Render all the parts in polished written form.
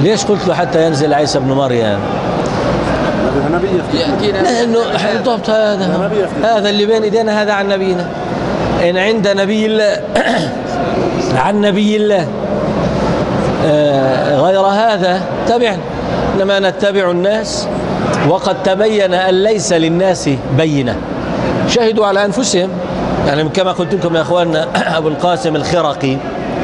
ليش قلت له حتى ينزل عيسى ابن مريم؟ لأنه بالضبط هذا اللي بين ايدينا هذا عن نبينا. إن عند نبي الله عن نبي الله غير هذا تبعنا، إنما نتبع الناس وقد تبين أن ليس للناس بينة. شهدوا على أنفسهم، يعني كما قلت لكم يا أخواننا أبو القاسم الخرقي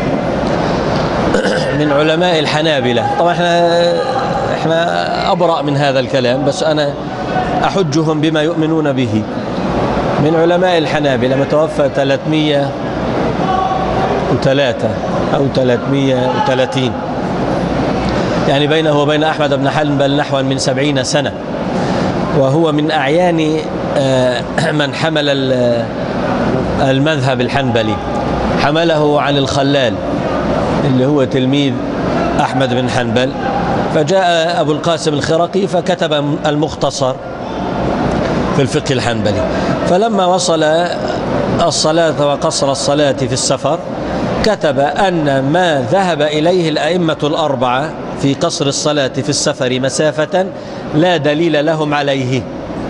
من علماء الحنابلة. طبعا احنا أبرأ من هذا الكلام، بس أنا أحجهم بما يؤمنون به. من علماء الحنابلة، متوفى 303 أو 330، يعني بينه وبين أحمد بن حنبل نحو من 70 سنة، وهو من أعيان من حمل المذهب الحنبلي. حمله عن الخلال اللي هو تلميذ أحمد بن حنبل، فجاء أبو القاسم الخرقي فكتب المختصر في الفقه الحنبلي. فلما وصل الصلاة وقصر الصلاة في السفر كتب أن ما ذهب إليه الأئمة الأربعة في قصر الصلاة في السفر مسافة لا دليل لهم عليه.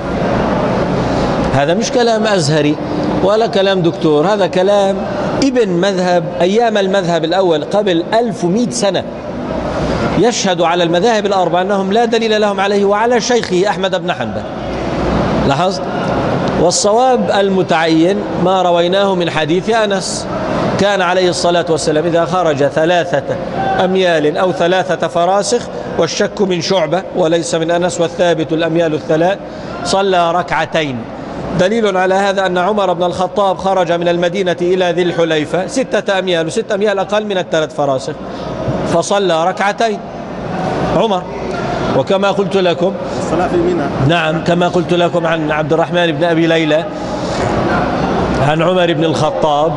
هذا مش كلام أزهري ولا كلام دكتور، هذا كلام ابن مذهب أيام المذهب الأول قبل 1100 سنة، يشهد على المذاهب الأربعة أنهم لا دليل لهم عليه وعلى شيخه أحمد بن حنبل. لاحظت؟ والصواب المتعين ما رويناه من حديث أنس، كان عليه الصلاة والسلام إذا خرج 3 أميال أو 3 فراسخ، والشك من شعبة وليس من أنس، والثابت الأميال الثلاث، صلى ركعتين. دليل على هذا أن عمر بن الخطاب خرج من المدينة إلى ذي الحليفة 6 أميال، و6 أميال أقل من 3 فراسخ، فصلى ركعتين عمر. وكما قلت لكم الصلاة في منى، نعم كما قلت لكم عن عبد الرحمن بن أبي ليلى عن عمر بن الخطاب.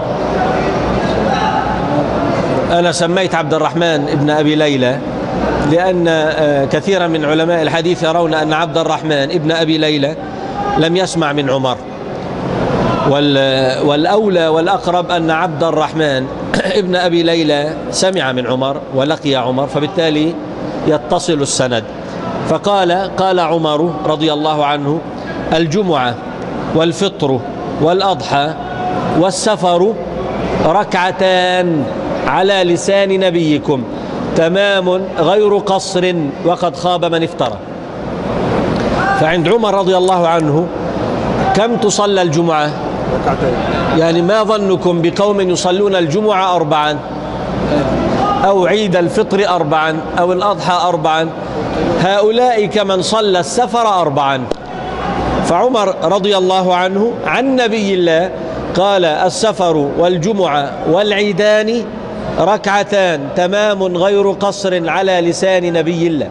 أنا سميت عبد الرحمن بن أبي ليلى لأن كثيرا من علماء الحديث يرون أن عبد الرحمن بن أبي ليلى لم يسمع من عمر، والأولى والأقرب أن عبد الرحمن ابن أبي ليلى سمع من عمر ولقي عمر، فبالتالي يتصل السند. قال عمر رضي الله عنه: الجمعة والفطر والأضحى والسفر ركعتان على لسان نبيكم تمام غير قصر وقد خاب من افترى. فعند عمر رضي الله عنه كم تصلى الجمعة؟ ركعتين. يعني ما ظنكم بقوم يصلون الجمعة 4 أو عيد الفطر 4 أو الأضحى 4؟ هؤلاء كمن صلى السفر 4. فعمر رضي الله عنه عن نبي الله قال: السفر والجمعة والعيدان ركعتان تمام غير قصر على لسان نبي الله.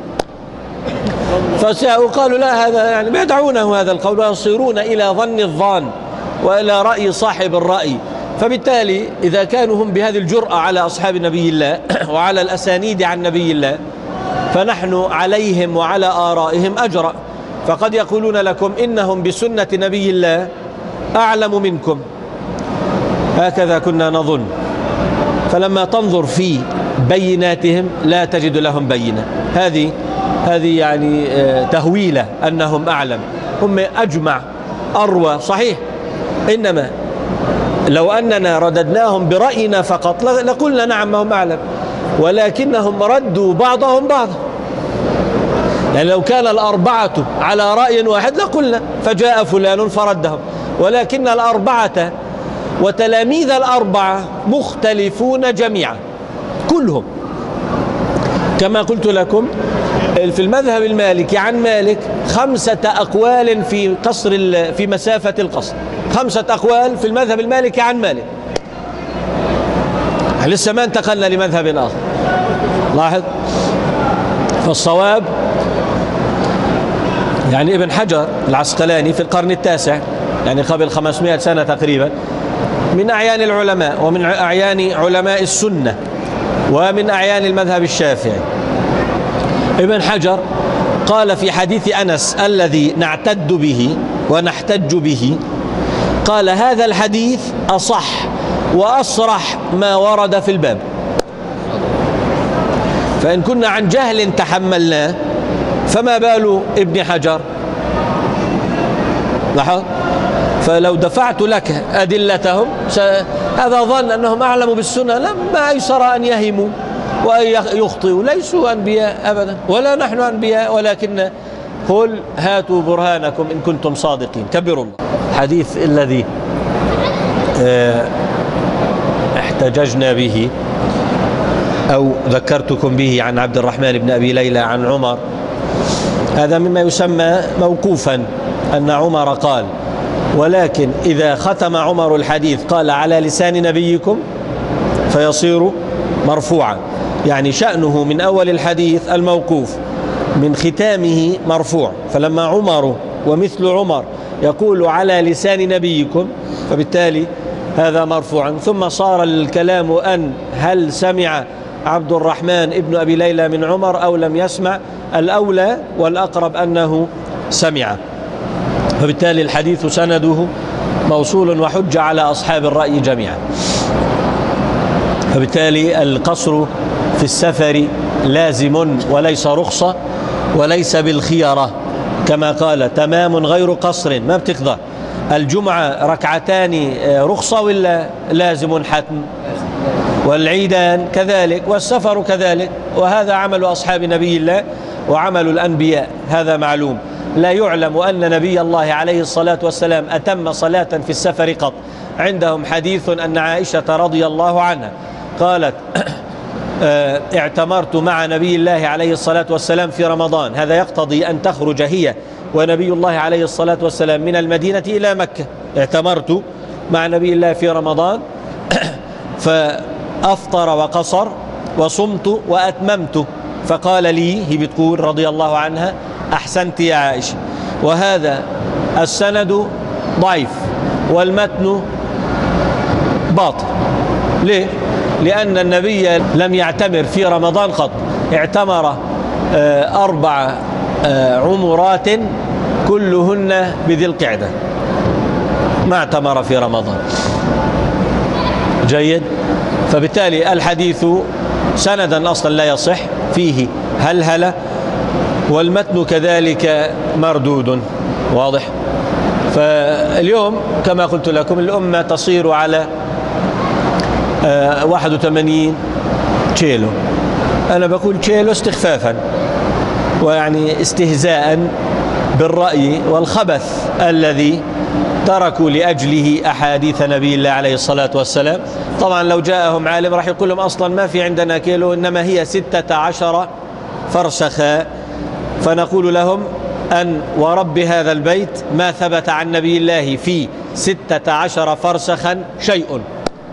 فقالوا لا، هذا يعني بيدعونه هذا القول ويصيرون إلى ظن الظان وإلى رأي صاحب الرأي. فبالتالي إذا كانوا هم بهذه الجرأة على أصحاب نبي الله وعلى الأسانيد عن نبي الله، فنحن عليهم وعلى آرائهم أجرأ. فقد يقولون لكم إنهم بسنة نبي الله أعلم منكم، هكذا كنا نظن. فلما تنظر في بيناتهم لا تجد لهم بينة. هذه يعني تهويلة أنهم أعلم. هم أجمع أروى صحيح، إنما لو أننا رددناهم برأينا فقط لقلنا نعم هم أعلم، ولكنهم ردوا بعضهم بعضا. يعني لو كان الأربعة على رأي واحد لقلنا فجاء فلان فردهم، ولكن الأربعة وتلاميذ الأربعة مختلفون جميعا كلهم. كما قلت لكم في المذهب المالكي عن مالك 5 أقوال في مسافة القصر، 5 أقوال في المذهب المالكي عن مالك، لسه ما انتقلنا لمذهب آخر. لاحظ. فالصواب يعني ابن حجر العسقلاني في القرن التاسع، يعني قبل 500 سنة تقريبا، من أعيان العلماء ومن أعيان علماء السنة ومن أعيان المذهب الشافعي. ابن حجر قال في حديث أنس الذي نعتد به ونحتج به، قال: هذا الحديث أصح وأصرح ما ورد في الباب. فإن كنا عن جهل تحملناه فما بال ابن حجر؟ لاحظ؟ فلو دفعت لك أدلتهم هذا ظن أنهم أعلموا بالسنة، لما أيسر أن يهموا وأن يخطئوا، ليسوا أنبياء أبدا ولا نحن أنبياء، ولكن قل هاتوا برهانكم إن كنتم صادقين. كبروا الله. الحديث الذي احتججنا به أو ذكرتكم به عن عبد الرحمن بن أبي ليلى عن عمر، هذا مما يسمى موقوفا، أن عمر قال: ولكن إذا ختم عمر الحديث قال على لسان نبيكم فيصير مرفوعا، يعني شأنه من أول الحديث الموقوف، من ختامه مرفوع. فلما عمر ومثل عمر يقول على لسان نبيكم فبالتالي هذا مرفوعا. ثم صار الكلام أن هل سمع عبد الرحمن ابن أبي ليلى من عمر أو لم يسمع؟ الأولى والأقرب أنه سمع، فبالتالي الحديث سنده موصول وحج على أصحاب الرأي جميعا. فبالتالي القصر في السفر لازم وليس رخصة وليس بالخيرة، كما قال: تمام غير قصر، ما بتقدر. الجمعة ركعتان رخصة ولا لازم حتم؟ والعيدان كذلك، والسفر كذلك، وهذا عمل أصحاب نبي الله وعمل الأنبياء، هذا معلوم. لا يعلم أن نبي الله عليه الصلاة والسلام أتم صلاة في السفر قط. عندهم حديث أن عائشة رضي الله عنها قالت: اعتمرت مع نبي الله عليه الصلاة والسلام في رمضان. هذا يقتضي أن تخرج هي ونبي الله عليه الصلاة والسلام من المدينة إلى مكة. اعتمرت مع نبي الله في رمضان فأفطر وقصر وصمت وأتممت، فقال لي، هي بتقول رضي الله عنها: أحسنت يا عائشة. وهذا السند ضعيف والمتن باطل. ليه؟ لأن النبي لم يعتمر في رمضان قط، اعتمر 4 عمرات كلهن بذي القعدة، ما اعتمر في رمضان. جيد. فبالتالي الحديث سندا أصلا لا يصح، فيه هلهلة، والمتن كذلك مردود. واضح؟ فاليوم كما قلت لكم الأمة تصير على 81 كيلو. أنا بقول كيلو استخفافا، ويعني استهزاء بالرأي والخبث الذي تركوا لأجله أحاديث نبي الله عليه الصلاة والسلام. طبعا لو جاءهم عالم راح يقول لهم أصلا ما في عندنا كيلو، إنما هي 16 فرسخا. فنقول لهم أن ورب هذا البيت ما ثبت عن نبي الله في 16 فرسخا شيء،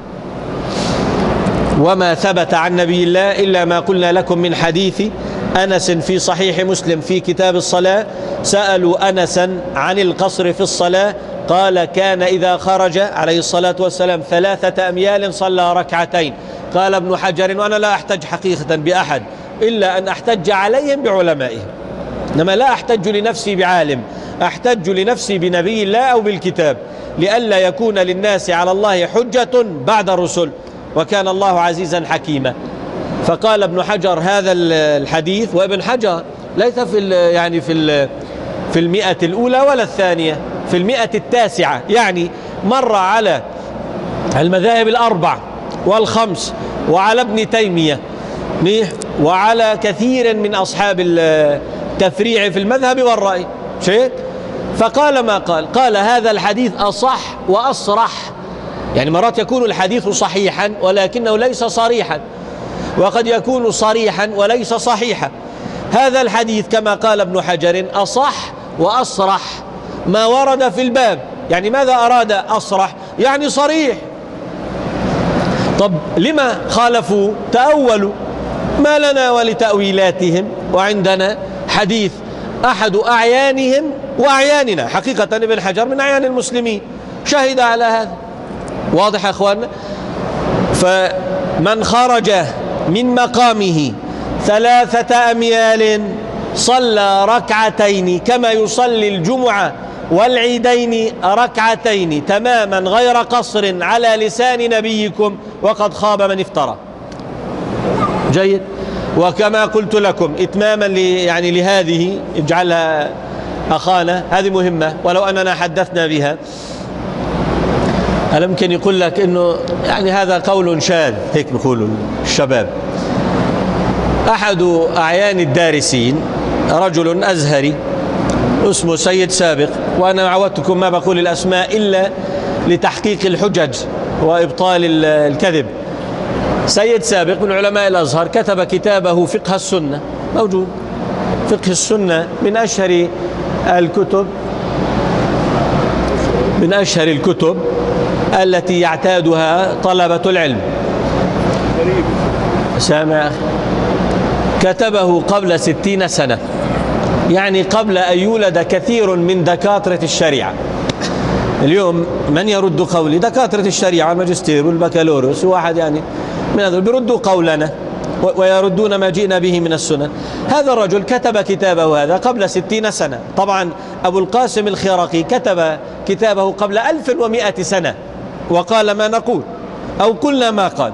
وما ثبت عن نبي الله إلا ما قلنا لكم من حديث أنس في صحيح مسلم في كتاب الصلاة. سألوا أنسا عن القصر في الصلاة، قال: كان إذا خرج عليه الصلاة والسلام 3 أميال صلى ركعتين. قال ابن حجر: وأنا لا أحتج حقيقة بأحد إلا أن أحتج عليهم بعلمائهم، إنما لا أحتج لنفسي بعالم، أحتج لنفسي بنبي الله أو بالكتاب، لئلا يكون للناس على الله حجة بعد الرسل، وكان الله عزيزا حكيما. فقال ابن حجر هذا الحديث، وابن حجر ليس في 100 الأولى ولا الثانية، في 109، يعني مر على المذاهب 4 و5 وعلى ابن تيمية وعلى كثير من أصحاب التفريع في المذهب والرأي شيء. فقال ما قال هذا الحديث أصح وأصرح. يعني مرات يكون الحديث صحيحا ولكنه ليس صريحا، وقد يكون صريحا وليس صحيحا. هذا الحديث كما قال ابن حجر أصح وأصرح ما ورد في الباب. يعني ماذا أراد أصرح؟ يعني صريح. طب لما خالفوا؟ تأولوا، ما لنا ولتأويلاتهم، وعندنا حديث أحد أعيانهم وأعياننا. حقيقة ابن حجر من أعيان المسلمين، شهد على هذا. واضح يا أخوان؟ فمن خرج من مقامه 3 أميال صلى ركعتين كما يصلي الجمعة والعيدين ركعتين تماما غير قصر على لسان نبيكم، وقد خاب من افترى. جيد. وكما قلت لكم إتماما يعني لهذه، اجعلها أخانا، هذه مهمة ولو أننا حدثنا بها. أنا يمكن يقول لك إنه يعني هذا قول شاذ، هيك بيقولوا الشباب. أحد أعيان الدارسين رجل أزهري اسمه سيد سابق، وأنا عودتكم ما بقول الأسماء إلا لتحقيق الحجج وإبطال الكذب. سيد سابق من علماء الأزهر كتب كتابه فقه السنة، موجود فقه السنة، من أشهر الكتب التي يعتادها طلبة العلم. سامع؟ كتبه قبل 60 سنة، يعني قبل أن يولد كثير من دكاترة الشريعة. اليوم من يرد قولي؟ دكاترة الشريعة، الماجستير والبكالوريوس، واحد يعني من هذول بيردوا قولنا ويردون ما جئنا به من السنن. هذا الرجل كتب كتابه هذا قبل 60 سنة. طبعا أبو القاسم الخراقي كتب كتابه قبل 1100 سنة وقال ما نقول أو قلنا ما قال.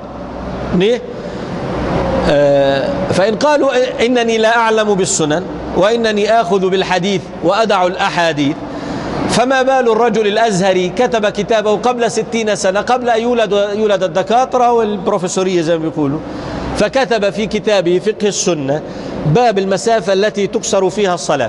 فإن قالوا إنني لا أعلم بالسنن وإنني آخذ بالحديث وأدع الأحاديث، فما بال الرجل الأزهري كتب كتابه قبل 60 سنة، قبل أن يولد الدكاترة والبروفيسورية زي ما بيقولوا. فكتب في كتابه فقه السنة باب المسافة التي تكسر فيها الصلاة.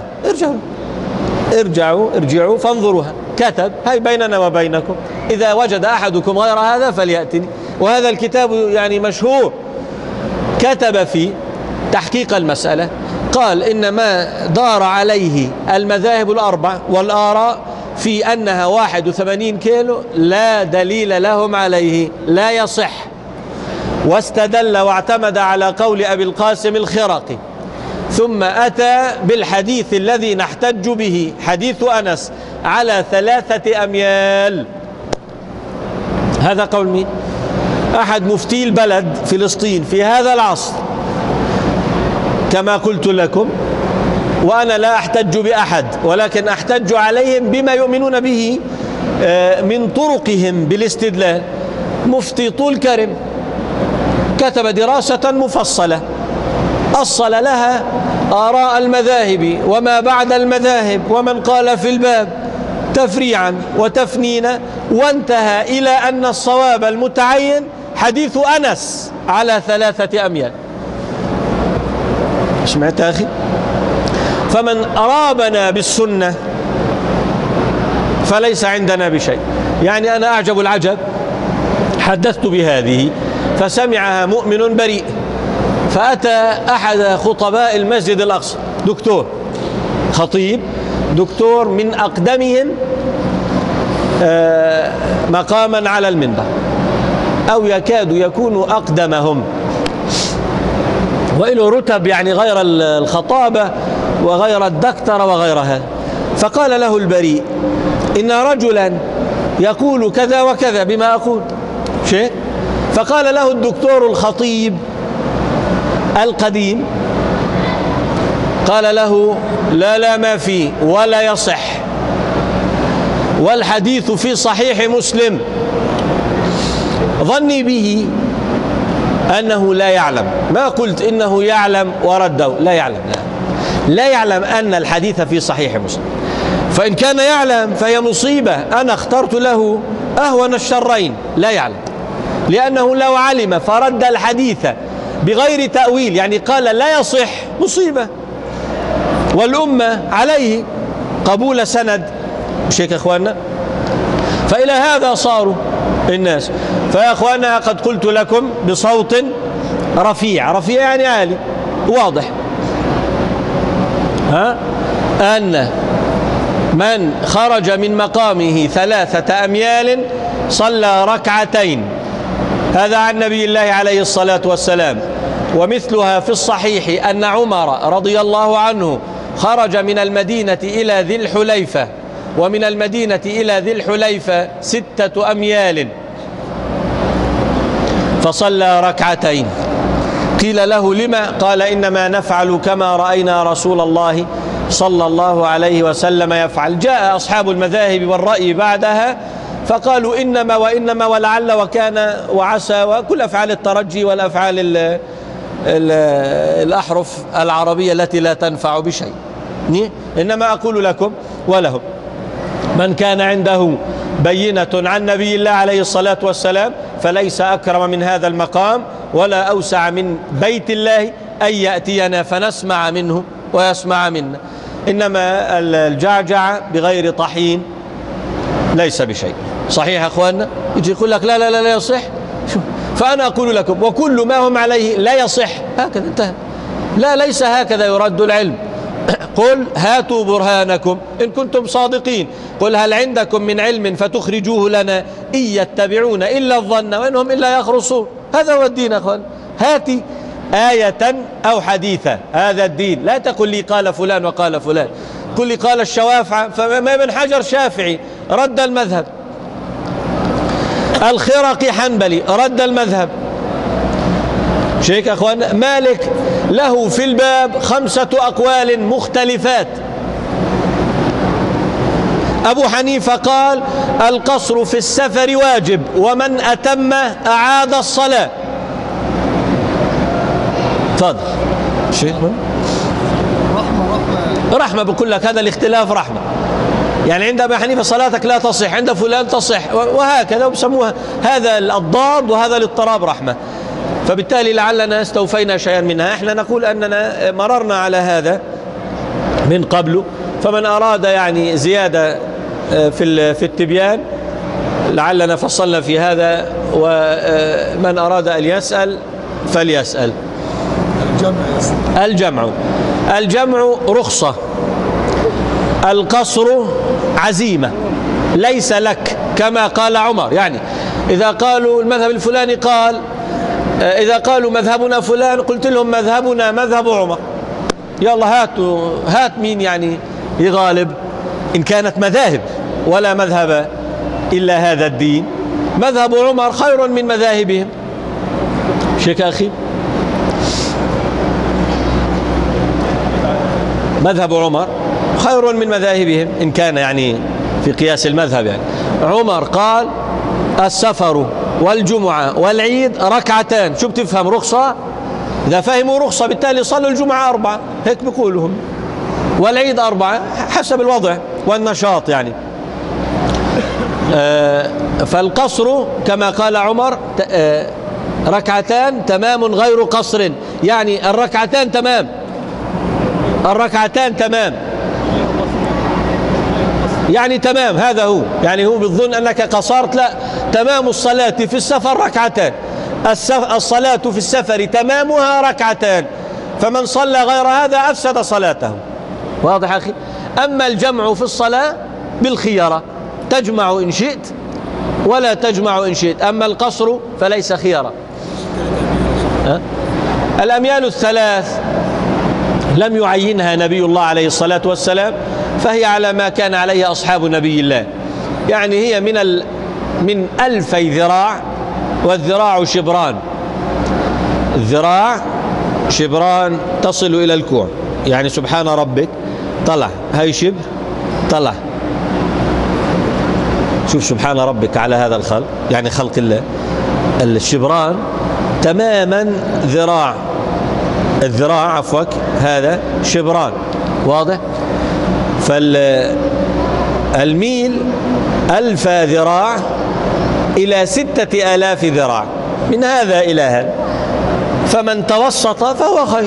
ارجعوا فانظروها، كتب هاي بيننا وبينكم، إذا وجد أحدكم غير هذا فليأتني. وهذا الكتاب يعني مشهور. كتب في تحقيق المسألة، قال إن ما دار عليه المذاهب الأربع والآراء في أنها 81 كيلو لا دليل لهم عليه، لا يصح. واستدل واعتمد على قول أبي القاسم الخراقي، ثم أتى بالحديث الذي نحتج به، حديث أنس، على 3 أميال. هذا قول مين؟ أحد مفتي البلد فلسطين في هذا العصر، كما قلت لكم. وأنا لا أحتج بأحد، ولكن أحتج عليهم بما يؤمنون به من طرقهم بالاستدلال. مفتي طول كرم كتب دراسة مفصلة أصل لها آراء المذاهب وما بعد المذاهب ومن قال في الباب تفريعا وتفنينا، وانتهى إلى أن الصواب المتعين حديث أنس على 3 أميال. سمعت أخي؟ فمن أرابنا بالسنة فليس عندنا بشيء. يعني أنا أعجب العجب، حدثت بهذه فسمعها مؤمن بريء، فأتى أحد خطباء المسجد الأقصى، دكتور خطيب، دكتور من أقدمهم مقاما على المنبر، أو يكاد يكون أقدمهم، وإله رتب يعني غير الخطابة وغير الدكتورة وغيرها. فقال له البريء إن رجلا يقول كذا وكذا بما أقول شيء. فقال له الدكتور الخطيب القديم، قال له لا ما فيه ولا يصح، والحديث في صحيح مسلم، ظني به أنه لا يعلم. ما قلت إنه يعلم ورده، لا يعلم أن الحديث في صحيح مسلم. فإن كان يعلم فهي مصيبة، أنا اخترت له أهون الشرين. لا يعلم، لأنه لو علم فرد الحديث بغير تأويل، يعني قال لا يصح، مصيبة، والأمة عليه قبول سند. مش هيك يا أخواننا؟ فإلى هذا صاروا الناس. فيا أخواننا قد قلت لكم بصوت رفيع يعني عالي واضح أن من خرج من مقامه 3 أميال صلى ركعتين. هذا عن نبي الله عليه الصلاة والسلام. ومثلها في الصحيح أن عمر رضي الله عنه خرج من المدينة إلى ذي الحليفة، ومن المدينة إلى ذي الحليفة 6 أميال، فصلى ركعتين. قيل له لما؟ قال إنما نفعل كما رأينا رسول الله صلى الله عليه وسلم يفعل. جاء أصحاب المذاهب والرأي بعدها فقالوا إنما وإنما ولعل وكان وعسى وكل أفعال الترجي والأفعال الأحرف العربية التي لا تنفع بشيء. إنما أقول لكم ولهم: من كان عنده بينة عن نبي الله عليه الصلاة والسلام فليس أكرم من هذا المقام ولا أوسع من بيت الله أن يأتينا فنسمع منه ويسمع منا. إنما الجعجع بغير طحين ليس بشيء. صحيح يا أخواننا؟ يجي يقول لك لا لا لا لا يصح. فأنا أقول لكم: وكل ما هم عليه لا يصح. هكذا انتهى. لا، ليس هكذا يرد العلم. قل هاتوا برهانكم إن كنتم صادقين. قل هل عندكم من علم فتخرجوه لنا إن يتبعون إلا الظن وإنهم إلا يخرصون. هذا هو الدين يا أخوان. هاتي آية أو حديثا، هذا الدين. لا تقل لي قال فلان وقال فلان. قل لي قال الشوافع، فما ابن حجر شافعي رد المذهب، الخرقي حنبلي رد المذهب. شيخ أخوان مالك له في الباب 5 أقوال مختلفات. أبو حنيفة قال القصر في السفر واجب ومن أتم أعاد الصلاة. تفضل شيخ. رحمة بقول لك هذا الاختلاف رحمة. يعني عند أبي حنيفة صلاتك لا تصح، عند فلان تصح، وهكذا، وبسموها هذا الضاد وهذا الاضطراب رحمة. فبالتالي لعلنا استوفينا شيئا منها. احنا نقول أننا مررنا على هذا من قبل، فمن أراد يعني زيادة في التبيان لعلنا فصلنا في هذا، ومن أراد أن يسأل فليسأل. الجمع رخصة، القصر عزيمة، ليس لك كما قال عمر. يعني إذا قالوا المذهب الفلاني قال، إذا قالوا مذهبنا فلان قلت لهم مذهبنا مذهب عمر. يلا هات مين يعني يغالب. إن كانت مذاهب ولا مذهب إلا هذا الدين، مذهب عمر خير من مذاهبهم. شيخ أخي، مذهب عمر خير من مذاهبهم إن كان يعني في قياس المذهب. يعني عمر قال السفر والجمعة والعيد ركعتان. شو بتفهم؟ رخصة. إذا فهموا رخصة بالتالي صلوا الجمعة 4، هيك بيقولهم، والعيد 4 حسب الوضع والنشاط. يعني فالقصر كما قال عمر ركعتان تمام غير قصر. يعني الركعتان تمام، الركعتان تمام، يعني تمام. هذا هو، يعني هو بيظن أنك قصرت. لا، تمام الصلاة في السفر ركعتان. الصلاة في السفر تمامها ركعتان، فمن صلى غير هذا أفسد صلاته. واضح أخي؟ أما الجمع في الصلاة بالخيرة، تجمع إن شئت ولا تجمع إن شئت. أما القصر فليس خيرة. الأميال الثلاث لم يعينها نبي الله عليه الصلاة والسلام، فهي على ما كان عليه أصحاب نبي الله. يعني هي من 2000 ذراع، والذراع شبران. الذراع شبران تصل إلى الكوع. يعني سبحان ربك طلع، هاي شبر طلع. شوف سبحان ربك على هذا الخلق، يعني خلق الله. الشبران تماما ذراع، الذراع عفوك هذا شبران. واضح؟ فالميل 1000 ذراع إلى 6000 ذراع، من هذا إلى هذا. فمن توسط فهو خير،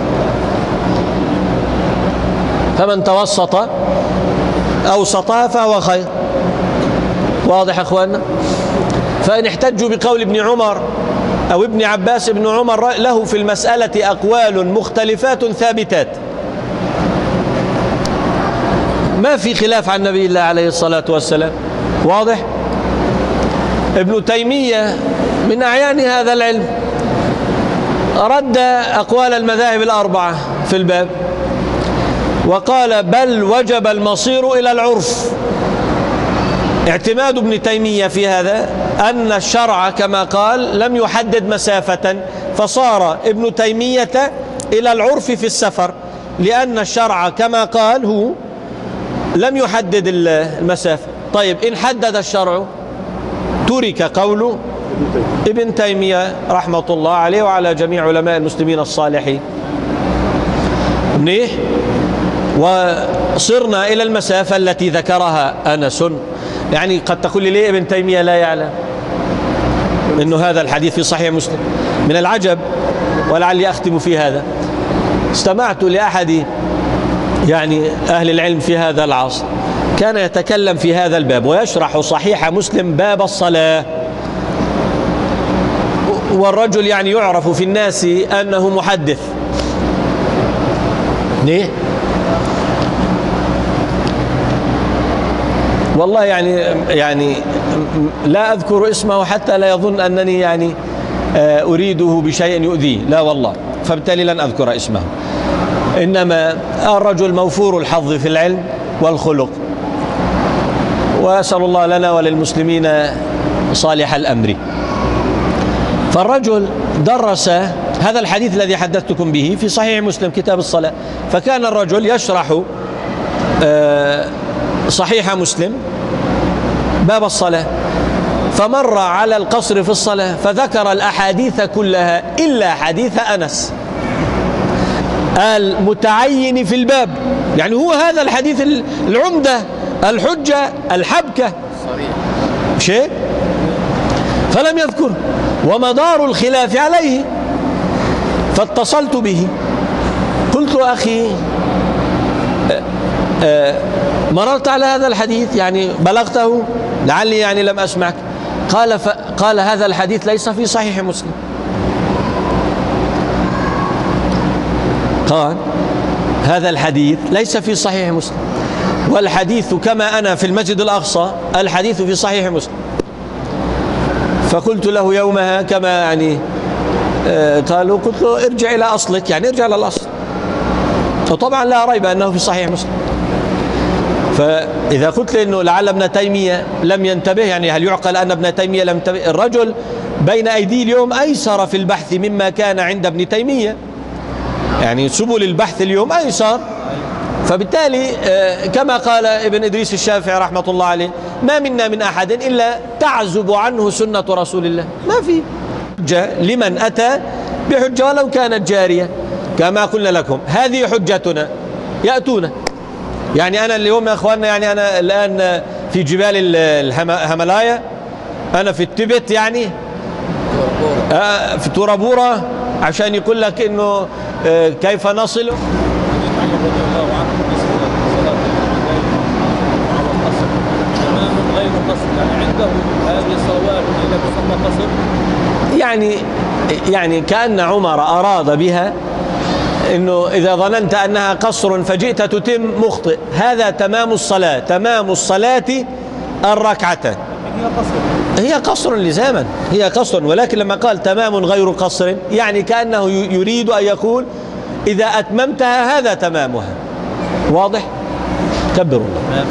فمن توسط أوسطها فهو خير. واضح أخواننا؟ فإن احتجوا بقول ابن عمر أو ابن عباس، ابن عمر له في المسألة أقوال مختلفات ثابتات، ما في خلاف عن نبي الله عليه الصلاة والسلام. واضح؟ ابن تيمية من أعيان هذا العلم رد أقوال المذاهب الأربعة في الباب، وقال بل وجب المصير إلى العرف. اعتماد ابن تيمية في هذا أن الشرع كما قال لم يحدد مسافة، فصار ابن تيمية إلى العرف في السفر، لأن الشرع كما قال هو لم يحدد المسافة. طيب إن حدد الشرع ترك قول ابن تيمية رحمة الله عليه وعلى جميع علماء المسلمين الصالحين. منيح. وصرنا إلى المسافة التي ذكرها أنس. يعني قد تقول لي ليه ابن تيمية لا يعلم إنه هذا الحديث في صحيح مسلم؟ من العجب، ولعلي أختم في هذا، استمعت لأحد يعني أهل العلم في هذا العصر كان يتكلم في هذا الباب ويشرح صحيح مسلم باب الصلاة، والرجل يعني يعرف في الناس أنه محدث. ليه؟ والله يعني لا أذكر اسمه حتى لا يظن أنني يعني أريده بشيء يؤذيه، لا والله، فبالتالي لن أذكر اسمه. إنما الرجل موفور الحظ في العلم والخلق، وأسأل الله لنا وللمسلمين صالح الأمر. فالرجل درس هذا الحديث الذي حدثتكم به في صحيح مسلم كتاب الصلاة، فكان الرجل يشرح صحيح مسلم باب الصلاة، فمر على القصر في الصلاة فذكر الأحاديث كلها إلا حديث أنس المتعين في الباب، يعني هو هذا الحديث العمدة الحجة الحبكة شيء، فلم يذكره، ومدار الخلاف عليه. فاتصلت به قلت أخي مررت على هذا الحديث، يعني بلغته؟ لعلي يعني لم أسمعك. قال هذا الحديث ليس في صحيح مسلم. قال هذا الحديث ليس في صحيح مسلم، والحديث كما أنا في المسجد الأقصى الحديث في صحيح مسلم. فقلت له يومها كما يعني قالوا، قلت له ارجع إلى أصلك، يعني ارجع إلى الأصل، وطبعا لا ريب أنه في صحيح مسلم. فإذا قلت لي أنه لعل ابن تيمية لم ينتبه، يعني هل يعقل أن ابن تيمية لم ينتبه؟ الرجل بين أيديه اليوم أيسر في البحث مما كان عند ابن تيمية، يعني سبل البحث اليوم أيسر. فبالتالي كما قال ابن إدريس الشافعي رحمة الله عليه، ما منا من أحد إلا تعزب عنه سنة رسول الله، ما في حجة لمن أتى بحجة ولو كانت جارية. كما قلنا لكم هذه حجتنا، يأتون. يعني أنا اليوم يا أخواننا، يعني أنا الآن في جبال الهيمالايا، أنا في التبت، يعني في تورابورا، عشان يقول لك إنه كيف نصل. يعني كأن عمر أراد بها إنه إذا ظننت أنها قصر فجئت تتم مخطئ، هذا تمام الصلاة، تمام الصلاة الركعتان. هي قصر لزاما، هي قصر، ولكن لما قال تمام غير قصر يعني كأنه يريد أن يقول إذا أتممتها هذا تمامها. واضح؟ كبروا الله.